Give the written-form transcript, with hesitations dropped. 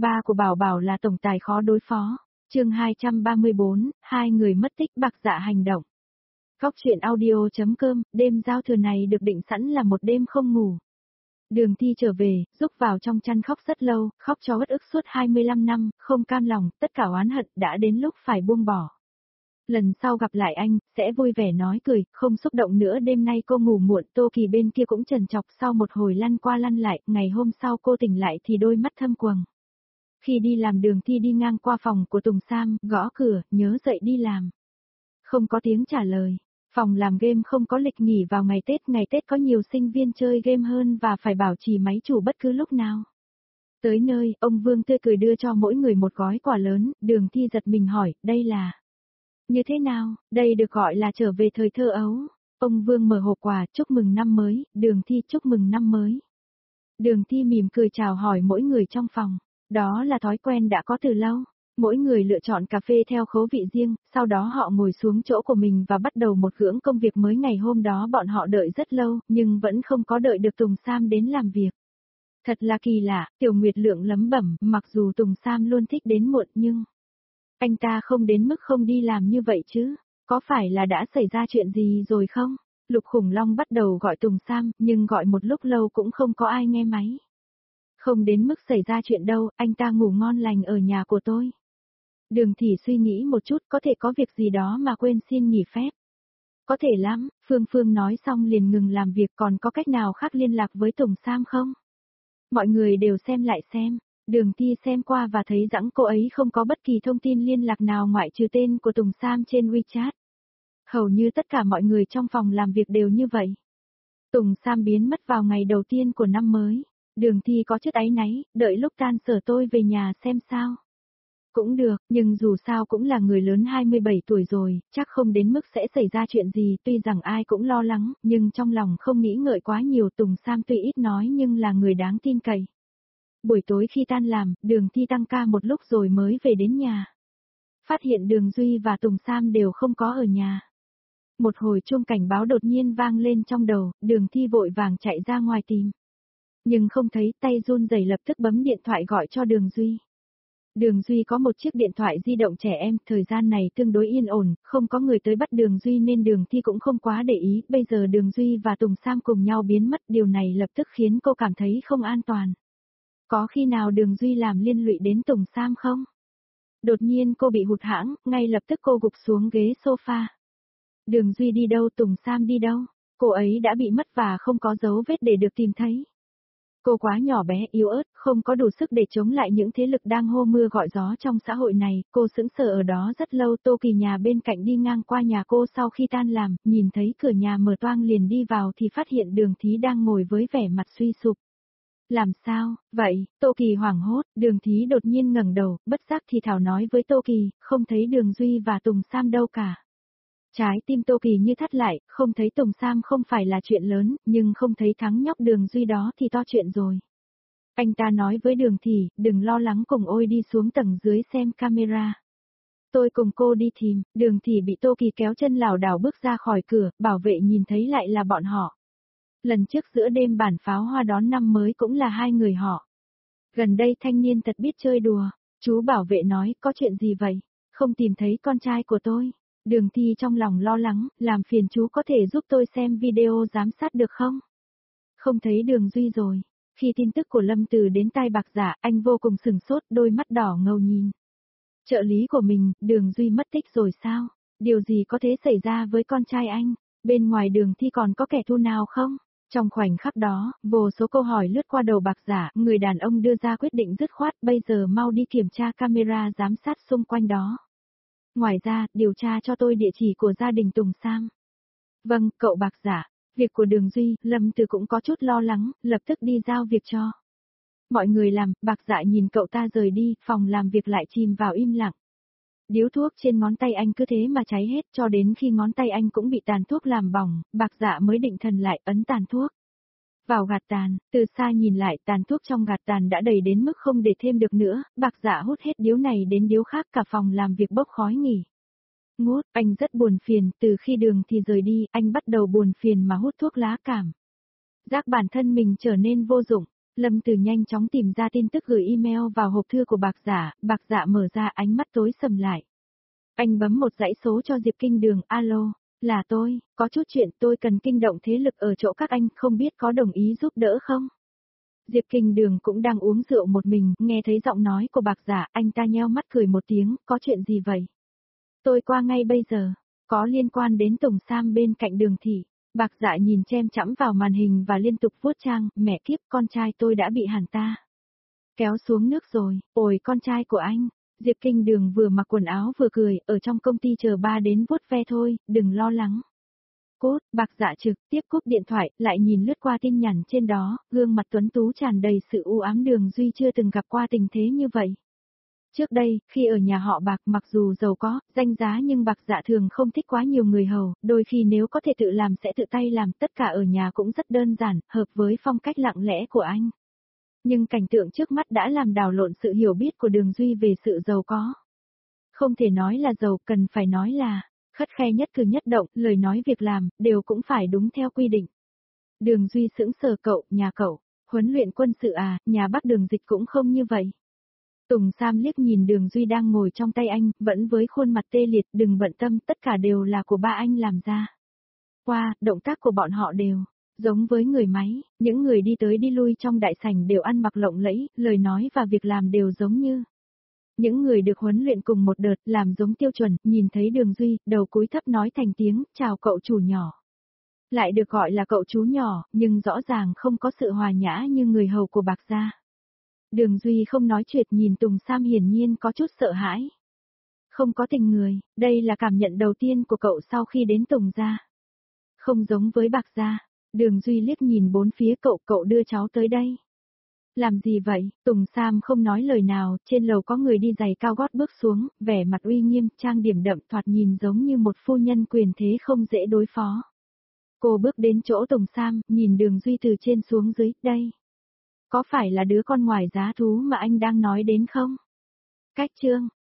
Ba của Bảo Bảo là tổng tài khó đối phó. Chương 234, hai người mất tích Bạc Dạ hành động. Góc truyện audio.com, đêm giao thừa này được định sẵn là một đêm không ngủ. Đường Thi trở về, rúc vào trong chăn khóc rất lâu, khóc cho uất ức suốt 25 năm, không cam lòng, tất cả oán hận đã đến lúc phải buông bỏ. Lần sau gặp lại anh, sẽ vui vẻ nói cười, không xúc động nữa. Đêm nay cô ngủ muộn, Tô Kỳ bên kia cũng trần trọc. Sau một hồi lăn qua lăn lại, ngày hôm sau cô tỉnh lại thì đôi mắt thâm quầng. Khi đi làm Đường Thi đi ngang qua phòng của Tùng Sam, gõ cửa, nhớ dậy đi làm. Không có tiếng trả lời. Phòng làm game không có lịch nghỉ vào ngày Tết có nhiều sinh viên chơi game hơn và phải bảo trì máy chủ bất cứ lúc nào. Tới nơi, ông Vương tươi cười đưa cho mỗi người một gói quà lớn. Đường Thi giật mình hỏi, đây là... Như thế nào, đây được gọi là trở về thời thơ ấu. Ông Vương mở hộp quà, chúc mừng năm mới. Đường Thi chúc mừng năm mới. Đường Thi mỉm cười chào hỏi mỗi người trong phòng. Đó là thói quen đã có từ lâu. Mỗi người lựa chọn cà phê theo khẩu vị riêng, sau đó họ ngồi xuống chỗ của mình và bắt đầu một ngưỡng công việc mới. Ngày hôm đó bọn họ đợi rất lâu, nhưng vẫn không có đợi được Tùng Sam đến làm việc. Thật là kỳ lạ, Tiểu Nguyệt Lượng lẩm bẩm, mặc dù Tùng Sam luôn thích đến muộn nhưng... Anh ta không đến mức không đi làm như vậy chứ, có phải là đã xảy ra chuyện gì rồi không? Lục Khủng Long bắt đầu gọi Tùng Sam, nhưng gọi một lúc lâu cũng không có ai nghe máy. Không đến mức xảy ra chuyện đâu, anh ta ngủ ngon lành ở nhà của tôi. Đường Thị suy nghĩ một chút, có thể có việc gì đó mà quên xin nghỉ phép. Có thể lắm, Phương Phương nói xong liền ngừng làm việc. Còn có cách nào khác liên lạc với Tùng Sam không? Mọi người đều xem lại xem. Đường Thi xem qua và thấy rằng cô ấy không có bất kỳ thông tin liên lạc nào ngoại trừ tên của Tùng Sam trên WeChat. Hầu như tất cả mọi người trong phòng làm việc đều như vậy. Tùng Sam biến mất vào ngày đầu tiên của năm mới. Đường Thi có chút áy náy, đợi lúc tan sở tôi về nhà xem sao. Cũng được, nhưng dù sao cũng là người lớn 27 tuổi rồi, chắc không đến mức sẽ xảy ra chuyện gì. Tuy rằng ai cũng lo lắng, nhưng trong lòng không nghĩ ngợi quá nhiều. Tùng Sam tuy ít nói nhưng là người đáng tin cậy. Buổi tối khi tan làm, Đường Thi tăng ca một lúc rồi mới về đến nhà. Phát hiện Đường Duy và Tùng Sam đều không có ở nhà. Một hồi chuông cảnh báo đột nhiên vang lên trong đầu, Đường Thi vội vàng chạy ra ngoài tìm. Nhưng không thấy, tay run rẩy lập tức bấm điện thoại gọi cho Đường Duy. Đường Duy có một chiếc điện thoại di động trẻ em, thời gian này tương đối yên ổn, không có người tới bắt Đường Duy nên Đường Thi cũng không quá để ý. Bây giờ Đường Duy và Tùng Sam cùng nhau biến mất, điều này lập tức khiến cô cảm thấy không an toàn. Có khi nào Đường Duy làm liên lụy đến Tùng Sam không? Đột nhiên cô bị hụt hẫng, ngay lập tức cô gục xuống ghế sofa. Đường Duy đi đâu, Tùng Sam đi đâu? Cô ấy đã bị mất và không có dấu vết để được tìm thấy. Cô quá nhỏ bé, yếu ớt, không có đủ sức để chống lại những thế lực đang hô mưa gọi gió trong xã hội này. Cô sững sờ ở đó rất lâu. Tô Kỳ nhà bên cạnh đi ngang qua nhà cô sau khi tan làm, nhìn thấy cửa nhà mở toang liền đi vào thì phát hiện Đường Thí đang ngồi với vẻ mặt suy sụp. Làm sao, vậy? Tô Kỳ hoảng hốt. Đường Thí đột nhiên ngẩng đầu, bất giác thì thào nói với Tô Kỳ, không thấy Đường Duy và Tùng Sam đâu cả. Trái tim Tô Kỳ như thắt lại, không thấy Tùng Sam không phải là chuyện lớn, nhưng không thấy thằng nhóc Đường Duy đó thì to chuyện rồi. Anh ta nói với Đường Thị, đừng lo lắng, cùng ôi đi xuống tầng dưới xem camera. Tôi cùng cô đi tìm. Đường Thị bị Tô Kỳ kéo chân lảo đảo bước ra khỏi cửa, bảo vệ nhìn thấy lại là bọn họ. Lần trước giữa đêm bản pháo hoa đón năm mới cũng là hai người họ. Gần đây thanh niên thật biết chơi đùa. Chú bảo vệ nói, có chuyện gì vậy? Không tìm thấy con trai của tôi. Đường Thi trong lòng lo lắng, làm phiền chú có thể giúp tôi xem video giám sát được không? Không thấy Đường Duy rồi. Khi tin tức của Lâm Từ đến tai Bạc Dạ, anh vô cùng sửng sốt, đôi mắt đỏ ngầu nhìn. Trợ lý của mình, Đường Duy mất tích rồi sao? Điều gì có thể xảy ra với con trai anh? Bên ngoài Đường Thi còn có kẻ thù nào không? Trong khoảnh khắc đó, vô số câu hỏi lướt qua đầu Bạc Dạ, người đàn ông đưa ra quyết định dứt khoát, bây giờ mau đi kiểm tra camera giám sát xung quanh đó. Ngoài ra, điều tra cho tôi địa chỉ của gia đình Tùng Sam. Vâng, cậu Bạc Dạ. Việc của Đường Duy, Lâm Từ cũng có chút lo lắng, lập tức đi giao việc cho. Mọi người làm, Bạc Dạ nhìn cậu ta rời đi, phòng làm việc lại chìm vào im lặng. Điếu thuốc trên ngón tay anh cứ thế mà cháy hết, cho đến khi ngón tay anh cũng bị tàn thuốc làm bỏng, Bạc Dạ mới định thần lại, ấn tàn thuốc vào gạt tàn. Từ xa nhìn lại, tàn thuốc trong gạt tàn đã đầy đến mức không để thêm được nữa. Bạc Dạ hút hết điếu này đến điếu khác, cả phòng làm việc bốc khói nghỉ. Ngút, anh rất buồn phiền, từ khi Đường Thì rời đi, anh bắt đầu buồn phiền mà hút thuốc lá cảm. Giác bản thân mình trở nên vô dụng. Lâm Từ nhanh chóng tìm ra tin tức gửi email vào hộp thư của Bạc Dạ mở ra ánh mắt tối sầm lại. Anh bấm một dãy số cho Diệp Kinh Đường, alo, là tôi, có chút chuyện tôi cần kinh động thế lực ở chỗ các anh, không biết có đồng ý giúp đỡ không? Diệp Kinh Đường cũng đang uống rượu một mình, nghe thấy giọng nói của Bạc Dạ, anh ta nheo mắt cười một tiếng, có chuyện gì vậy? Tôi qua ngay bây giờ, có liên quan đến Tùng Sam bên cạnh Đường Thị. Bạc Dạ nhìn chem chẵm vào màn hình và liên tục vuốt trang, mẹ kiếp, con trai tôi đã bị hàn ta kéo xuống nước rồi, ôi con trai của anh. Diệp Kinh Đường vừa mặc quần áo vừa cười, ở trong công ty chờ ba đến vuốt ve thôi, đừng lo lắng. Cốt, Bạc Dạ trực tiếp cúp điện thoại, lại nhìn lướt qua tin nhắn trên đó, gương mặt tuấn tú tràn đầy sự u ám. Đường Duy chưa từng gặp qua tình thế như vậy. Trước đây, khi ở nhà họ Bạc mặc dù giàu có, danh giá nhưng Bạc Dạ thường không thích quá nhiều người hầu, đôi khi nếu có thể tự làm sẽ tự tay làm, tất cả ở nhà cũng rất đơn giản, hợp với phong cách lặng lẽ của anh. Nhưng cảnh tượng trước mắt đã làm đảo lộn sự hiểu biết của Đường Duy về sự giàu có. Không thể nói là giàu, cần phải nói là khắt khe nhất cử nhất động, lời nói việc làm, đều cũng phải đúng theo quy định. Đường Duy sững sờ, nhà cậu, huấn luyện quân sự à, nhà Bắc Đường Dịch cũng không như vậy. Tùng Sam liếc nhìn Đường Duy đang ngồi trong tay anh, vẫn với khuôn mặt tê liệt, đừng bận tâm, tất cả đều là của ba anh làm ra. Động tác của bọn họ đều giống với người máy, những người đi tới đi lui trong đại sảnh đều ăn mặc lộng lẫy, lời nói và việc làm đều giống như những người được huấn luyện cùng một đợt, làm giống tiêu chuẩn. Nhìn thấy Đường Duy, đầu cúi thấp nói thành tiếng, chào cậu chủ nhỏ. Lại được gọi là cậu chú nhỏ, nhưng rõ ràng không có sự hòa nhã như người hầu của Bạc gia. Đường Duy không nói chuyện, nhìn Tùng Sam hiển nhiên có chút sợ hãi. Không có tình người, đây là cảm nhận đầu tiên của cậu sau khi đến Tùng gia. Không giống với Bạc gia. Đường Duy liếc nhìn bốn phía, cậu đưa cháu tới đây. Làm gì vậy? Tùng Sam không nói lời nào, trên lầu có người đi giày cao gót bước xuống, vẻ mặt uy nghiêm, trang điểm đậm, thoạt nhìn giống như một phu nhân quyền thế không dễ đối phó. Cô bước đến chỗ Tùng Sam, nhìn Đường Duy từ trên xuống dưới, đây. Có phải là đứa con ngoài giá thú mà anh đang nói đến không? Cách chương